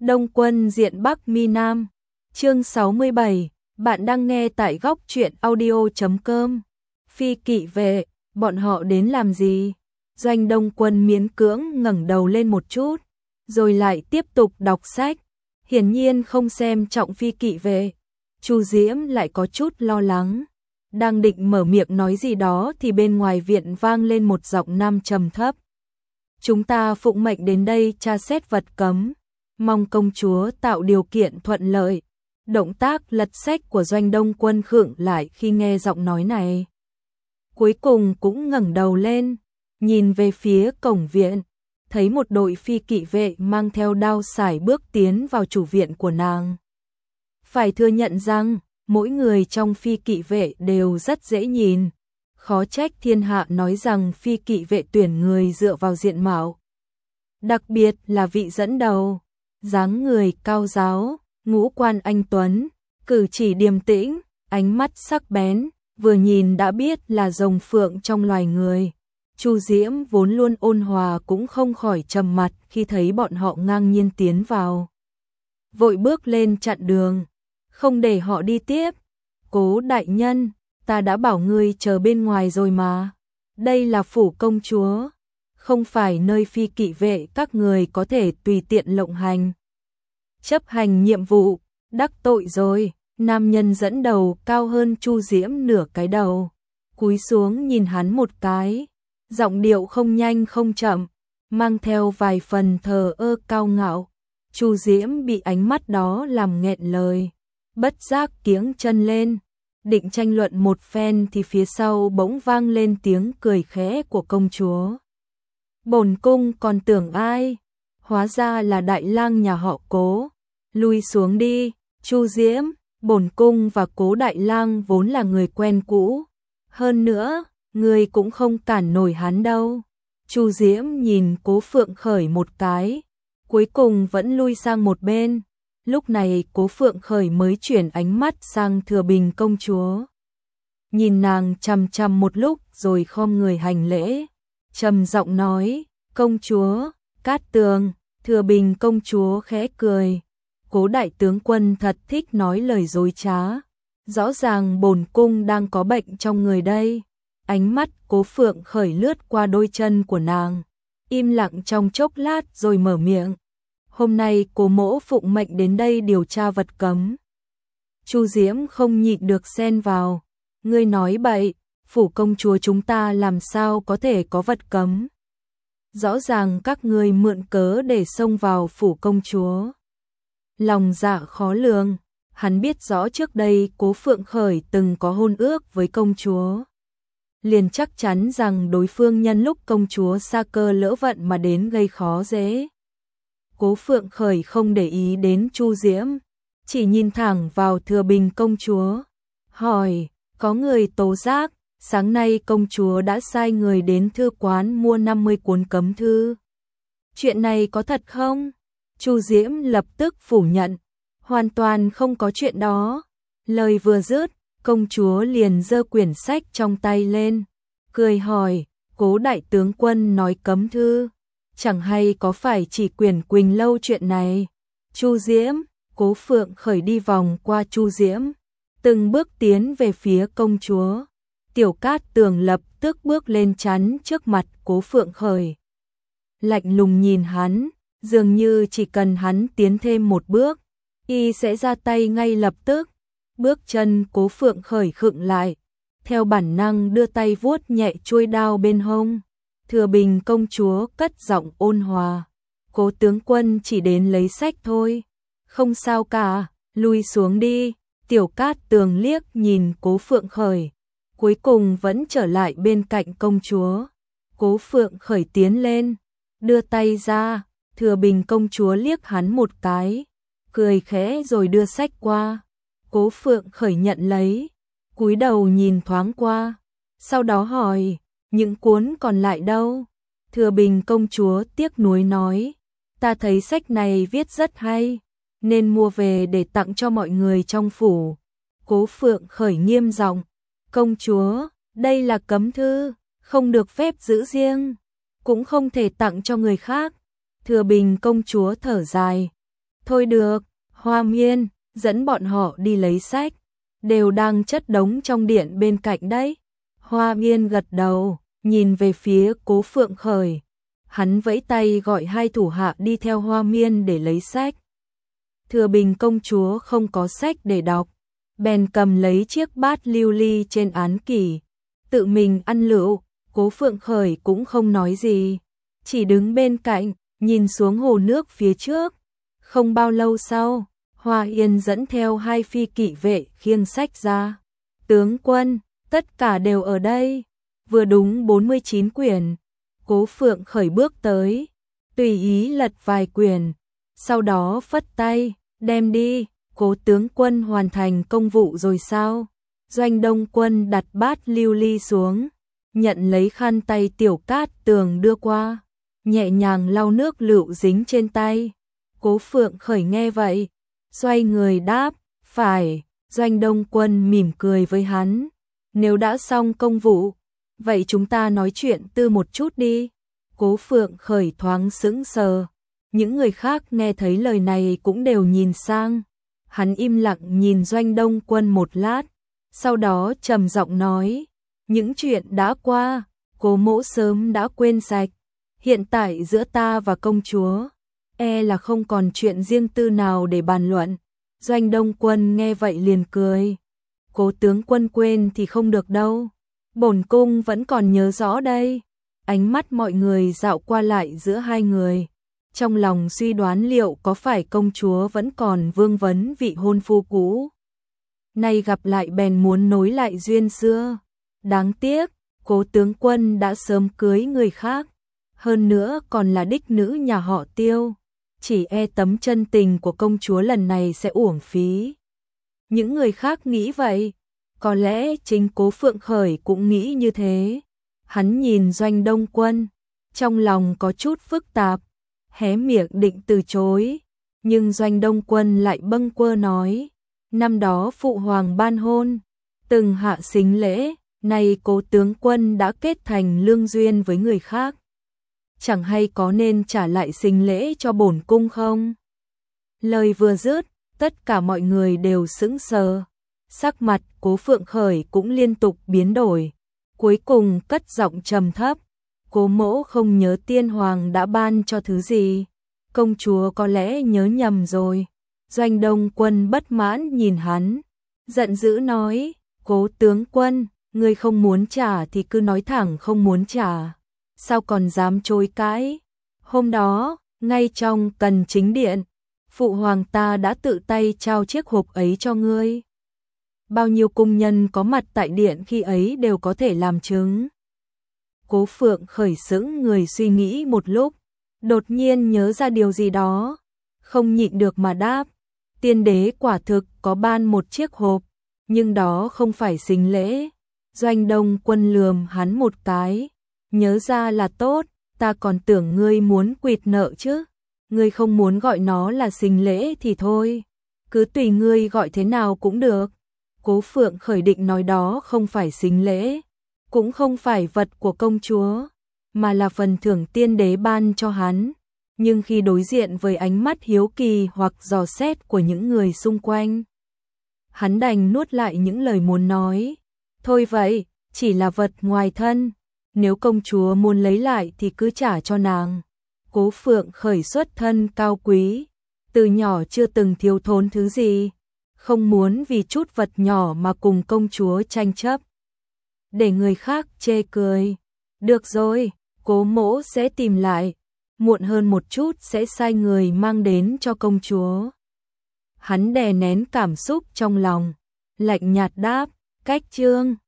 Đông Quân diện Bắc Mi Nam. Chương 67. Bạn đang nghe tại góc truyện audio.com. Phi kỵ vệ, bọn họ đến làm gì? Doanh Đông Quân miễn cưỡng ngẩng đầu lên một chút, rồi lại tiếp tục đọc sách. Hiển nhiên không xem trọng phi kỵ vệ. Chu Diễm lại có chút lo lắng. Đang định mở miệng nói gì đó thì bên ngoài viện vang lên một giọng nam trầm thấp. Chúng ta phụng mệnh đến đây tra xét vật cấm, mong công chúa tạo điều kiện thuận lợi. Động tác lật sách của Doanh Đông Quân khựng lại khi nghe giọng nói này. Cuối cùng cũng ngẩng đầu lên, nhìn về phía cổng viện, thấy một đội phi kỵ vệ mang theo đao sải bước tiến vào chủ viện của nàng. Phải thừa nhận rằng, mỗi người trong phi kỵ vệ đều rất dễ nhìn. Khó trách thiên hạ nói rằng phi kỵ vệ tuyển người dựa vào diện mạo. Đặc biệt là vị dẫn đầu, dáng người cao ráo, ngũ quan anh tuấn, cử chỉ điềm tĩnh, ánh mắt sắc bén, vừa nhìn đã biết là rồng phượng trong loài người. Chu Diễm vốn luôn ôn hòa cũng không khỏi trầm mặt khi thấy bọn họ ngang nhiên tiến vào. Vội bước lên chặn đường, không để họ đi tiếp. Cố đại nhân, ta đã bảo ngươi chờ bên ngoài rồi mà. Đây là phủ công chúa, không phải nơi phi kỵ vệ các người có thể tùy tiện lộng hành. Chấp hành nhiệm vụ, đắc tội rồi. Nam nhân dẫn đầu cao hơn Chu Diễm nửa cái đầu, cúi xuống nhìn hắn một cái, giọng điệu không nhanh không chậm, mang theo vài phần thờ ơ cao ngạo. Chu Diễm bị ánh mắt đó làm nghẹn lời, bất giác kiếng chân lên, định tranh luận một phen thì phía sau bỗng vang lên tiếng cười khẽ của công chúa. Bổn cung còn tưởng ai, hóa ra là đại lang nhà họ Cố. Lui xuống đi, Chu Diễm. Bổn cung và Cố đại lang vốn là người quen cũ, hơn nữa, người cũng không cản nổi hắn đâu. Chu Diễm nhìn Cố Phượng Khởi một cái, cuối cùng vẫn lui sang một bên. Lúc này Cố Phượng Khởi mới chuyển ánh mắt sang Thừa Bình công chúa. Nhìn nàng chằm chằm một lúc rồi khom người hành lễ, trầm giọng nói, công chúa, Cát Tường. Thừa Bình công chúa khẽ cười. Cố đại tướng quân thật thích nói lời dối trá. Rõ ràng bổn cung đang có bệnh trong người đây. Ánh mắt Cố Phượng Khởi lướt qua đôi chân của nàng, im lặng trong chốc lát rồi mở miệng. Hôm nay Cố mỗ phụng mệnh đến đây điều tra vật cấm. Chu Diễm không nhịn được xen vào. Ngươi nói bậy, phủ công chúa chúng ta làm sao có thể có vật cấm. Rõ ràng các ngươi mượn cớ để xông vào phủ công chúa. Lòng dạ khó lường, hắn biết rõ trước đây Cố Phượng Khởi từng có hôn ước với công chúa. Liền chắc chắn rằng đối phương nhân lúc công chúa sa cơ lỡ vận mà đến gây khó dễ. Cố Phượng Khởi không để ý đến Chu Diễm, chỉ nhìn thẳng vào Thừa Bình công chúa. Hỏi, có người tố giác, sáng nay công chúa đã sai người đến thư quán mua 50 cuốn cấm thư. Chuyện này có thật không? Chu Diễm lập tức phủ nhận, hoàn toàn không có chuyện đó. Lời vừa dứt, công chúa liền giơ quyển sách trong tay lên, cười hỏi, Cố đại tướng quân nói cấm thư, chẳng hay có phải chỉ quyển Quỳnh Lâu chuyện này. Chu Diễm. Cố Phượng Khởi đi vòng qua Chu Diễm, từng bước tiến về phía công chúa. Tiểu Cát Tường lập tức bước lên chắn trước mặt Cố Phượng Khởi, lạnh lùng nhìn hắn, dường như chỉ cần hắn tiến thêm một bước, y sẽ ra tay ngay lập tức. Bước chân Cố Phượng Khởi khựng lại, theo bản năng đưa tay vuốt nhẹ chuôi đao bên hông. Thừa Bình công chúa cất giọng ôn hòa, Cố tướng quân chỉ đến lấy sách thôi, không sao cả, lui xuống đi. Tiểu Cát Tường liếc nhìn Cố Phượng Khởi, cuối cùng vẫn trở lại bên cạnh công chúa. Cố Phượng Khởi tiến lên, đưa tay ra. Thừa Bình công chúa liếc hắn một cái, cười khẽ rồi đưa sách qua. Cố Phượng Khởi nhận lấy, cúi đầu nhìn thoáng qua, sau đó hỏi, những cuốn còn lại đâu? Thừa Bình công chúa tiếc nuối nói, ta thấy sách này viết rất hay, nên mua về để tặng cho mọi người trong phủ. Cố Phượng Khởi nghiêm giọng, công chúa, đây là cấm thư, không được phép giữ riêng, cũng không thể tặng cho người khác. Thừa Bình công chúa thở dài, Thôi được, Hoa Miên, dẫn bọn họ đi lấy sách, đều đang chất đống trong điện bên cạnh đấy. Hoa Miên gật đầu, nhìn về phía Cố Phượng Khởi. Hắn vẫy tay gọi hai thủ hạ đi theo Hoa Miên để lấy sách. Thừa Bình công chúa không có sách để đọc, bèn cầm lấy chiếc bát lưu ly trên án kỷ, tự mình ăn lựu. Cố Phượng Khởi cũng không nói gì, chỉ đứng bên cạnh, nhìn xuống hồ nước phía trước. Không bao lâu sau, Hoa Yên dẫn theo hai phi kỵ vệ khiêng sách ra. Tướng quân, tất cả đều ở đây. Vừa đúng 49 quyển. Cố Phượng Khởi bước tới, tùy ý lật vài quyển, sau đó phất tay, đem đi. Cố tướng quân hoàn thành công vụ rồi sao? Doanh Đông Quân đặt bát lưu ly xuống, nhận lấy khăn tay Tiểu Cát Tường đưa qua, nhẹ nhàng lau nước lựu dính trên tay. Cố Phượng Khởi nghe vậy, xoay người đáp, phải. Doanh Đông Quân mỉm cười với hắn, nếu đã xong công vụ, vậy chúng ta nói chuyện tư một chút đi. Cố Phượng Khởi thoáng sững sờ, những người khác nghe thấy lời này cũng đều nhìn sang. Hắn im lặng nhìn Doanh Đông Quân một lát, sau đó trầm giọng nói, những chuyện đã qua, Cố mỗ sớm đã quên sạch. Hiện tại giữa ta và công chúa, là không còn chuyện riêng tư nào để bàn luận. Doanh Đông Quân nghe vậy liền cười. Cố tướng quân quên thì không được đâu. Bổn cung vẫn còn nhớ rõ đây. Ánh mắt mọi người dạo qua lại giữa hai người, trong lòng suy đoán liệu có phải công chúa vẫn còn vương vấn vị hôn phu cũ. Nay gặp lại bèn muốn nối lại duyên xưa. Đáng tiếc, Cố tướng quân đã sớm cưới người khác, hơn nữa còn là đích nữ nhà họ Tiêu. Chỉ tấm chân tình của công chúa lần này sẽ uổng phí. Những người khác nghĩ vậy, có lẽ chính Cố Phượng Khởi cũng nghĩ như thế. Hắn nhìn Doanh Đông Quân, trong lòng có chút phức tạp, hé miệng định từ chối, nhưng Doanh Đông Quân lại bâng quơ nói, năm đó phụ hoàng ban hôn, từng hạ sính lễ, nay Cố tướng quân đã kết thành lương duyên với người khác, chẳng hay có nên trả lại sính lễ cho bổn cung không? Lời vừa dứt, tất cả mọi người đều sững sờ, sắc mặt Cố Phượng Khởi cũng liên tục biến đổi, cuối cùng cất giọng trầm thấp, Cố mỗ không nhớ tiên hoàng đã ban cho thứ gì, công chúa có lẽ nhớ nhầm rồi. Doanh Đông Quân bất mãn nhìn hắn, giận dữ nói, Cố tướng quân, ngươi không muốn trả thì cứ nói thẳng không muốn trả, sao còn dám chối cãi? Hôm đó, ngay trong Cần Chính Điện, phụ hoàng ta đã tự tay trao chiếc hộp ấy cho ngươi. Bao nhiêu cung nhân có mặt tại điện khi ấy đều có thể làm chứng. Cố Phượng Khởi sững người suy nghĩ một lúc, đột nhiên nhớ ra điều gì đó, không nhịn được mà đáp, tiên đế quả thực có ban một chiếc hộp, nhưng đó không phải sính lễ. Doanh Đông Quân lườm hắn một cái, nhớ ra là tốt, ta còn tưởng ngươi muốn quỵt nợ chứ. Ngươi không muốn gọi nó là sính lễ thì thôi, cứ tùy ngươi gọi thế nào cũng được. Cố Phượng Khởi định nói đó không phải sính lễ, cũng không phải vật của công chúa, mà là phần thưởng tiên đế ban cho hắn. Nhưng khi đối diện với ánh mắt hiếu kỳ hoặc dò xét của những người xung quanh, hắn đành nuốt lại những lời muốn nói. Thôi vậy, chỉ là vật ngoài thân, nếu công chúa muốn lấy lại thì cứ trả cho nàng. Cố Phượng Khởi xuất thân cao quý, từ nhỏ chưa từng thiếu thốn thứ gì, không muốn vì chút vật nhỏ mà cùng công chúa tranh chấp, để người khác chê cười. Được rồi, Cố mỗ sẽ tìm lại, muộn hơn một chút sẽ sai người mang đến cho công chúa. Hắn đè nén cảm xúc trong lòng, lạnh nhạt đáp, cách chương